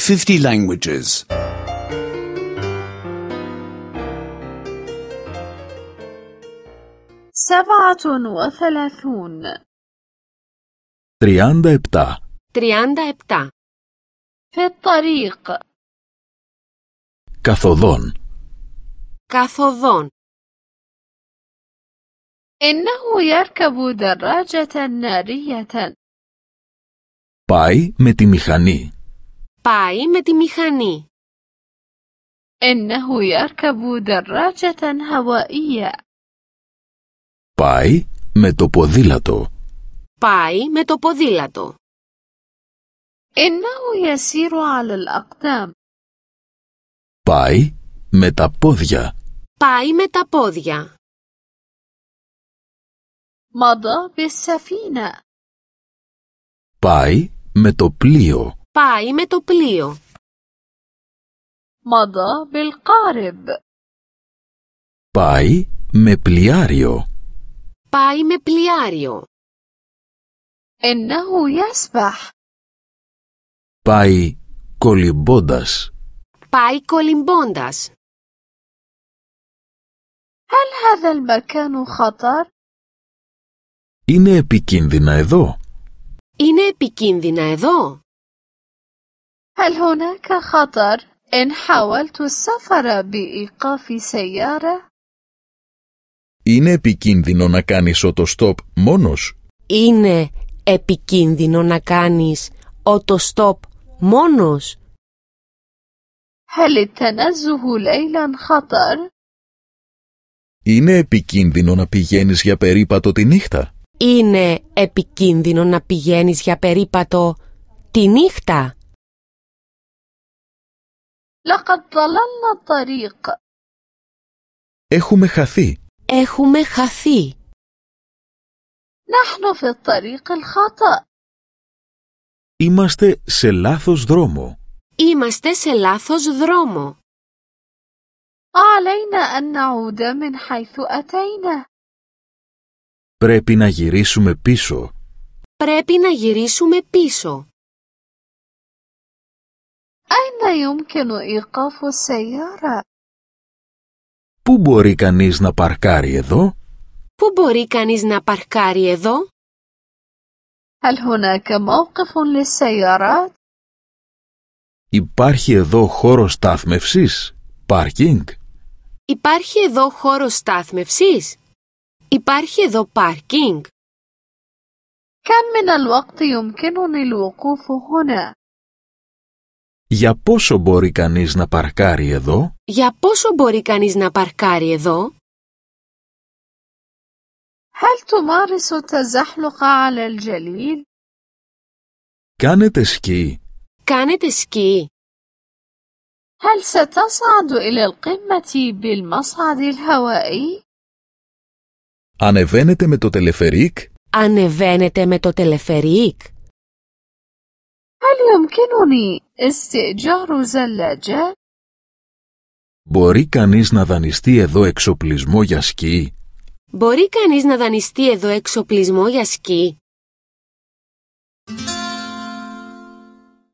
50 languages. 37 37. 37. في الطريق Καθοδόν. Καθοδόν. إنه يركب دراجة نارية. Πάει με τη μηχανή. Πάει με τη μηχανή. إنه يركب دراجة هوائية. Πάει με το ποδήλατο. Πάει με το ποδήλατο. إنه يسير على الأقدام. Πάει με τα πόδια. Πάει με τα πόδια. مضى بالسفينة. Πάει με το πλοίο. Πάει με το πλοίο. مضى بالقارب. Πάει με πλοιάριο. Πάει με πλοιάριο. إنه يسبح. Πάει κολυμπώντας. Πάει κολυμπώντας. هل هذا المكان خطر؟ Είναι επικίνδυνα εδώ. Είναι επικίνδυνα εδώ. هل هناك خطر إن حاولت السفر بإيقاف سيارة؟ Είναι επικίνδυνο να κάνεις οτοστόπ μόνος. Είναι επικίνδυνο να κάνεις οτοστόπ μόνος. هل التنزه ليلا خطر؟ Είναι επικίνδυνο να πηγαίνεις για περίπατο τη νύχτα. Είναι επικίνδυνο να πηγαίνεις για περίπατο τη νύχτα. لقد ضللنا الطريق. Έχουμε χαθεί. Έχουμε χαθεί. نحن في الطريق الخطأ. Είμαστε σε λάθος δρόμο. Είμαστε σε λάθος δρόμο. علينا أن نعود من حيث أتينا. Πρέπει να γυρίσουμε πίσω. Πρέπει να γυρίσουμε πίσω. أين يمكن إيقاف السيارة؟ Πού μπορεί κανείς να παρκάρει εδώ? Πού μπορεί κανείς να παρκάρει εδώ? هل هناك موقف للسيارات؟ Υπάρχει εδώ χώρος στάθμευσης? Πάρκινγκ? Υπάρχει εδώ χώρος στάθμευσης? Υπάρχει εδώ πάρκινγκ? كم من الوقت يمكنني الوقوف هنا؟ Για πόσο μπορεί κανείς να παρκάρει εδώ? Για πόσο μπορεί κανείς να παρκάρει εδώ? هل تمارس التزحلق على الجليد؟ Κάνετε σκι? Κάνετε σκι? هل ستصعد إلى القمة بالمصعد الهوائي؟ Ανεβαίνετε με το τελεφερίκ? Ανεβαίνετε με το τελεφερίκ? هل يمكنني استئجار زلاجة؟ Μπορεί κανείς να δανειστεί εδώ εξοπλισμό για σκι? Μπορεί κανείς να δανειστεί εδώ εξοπλισμό για σκι?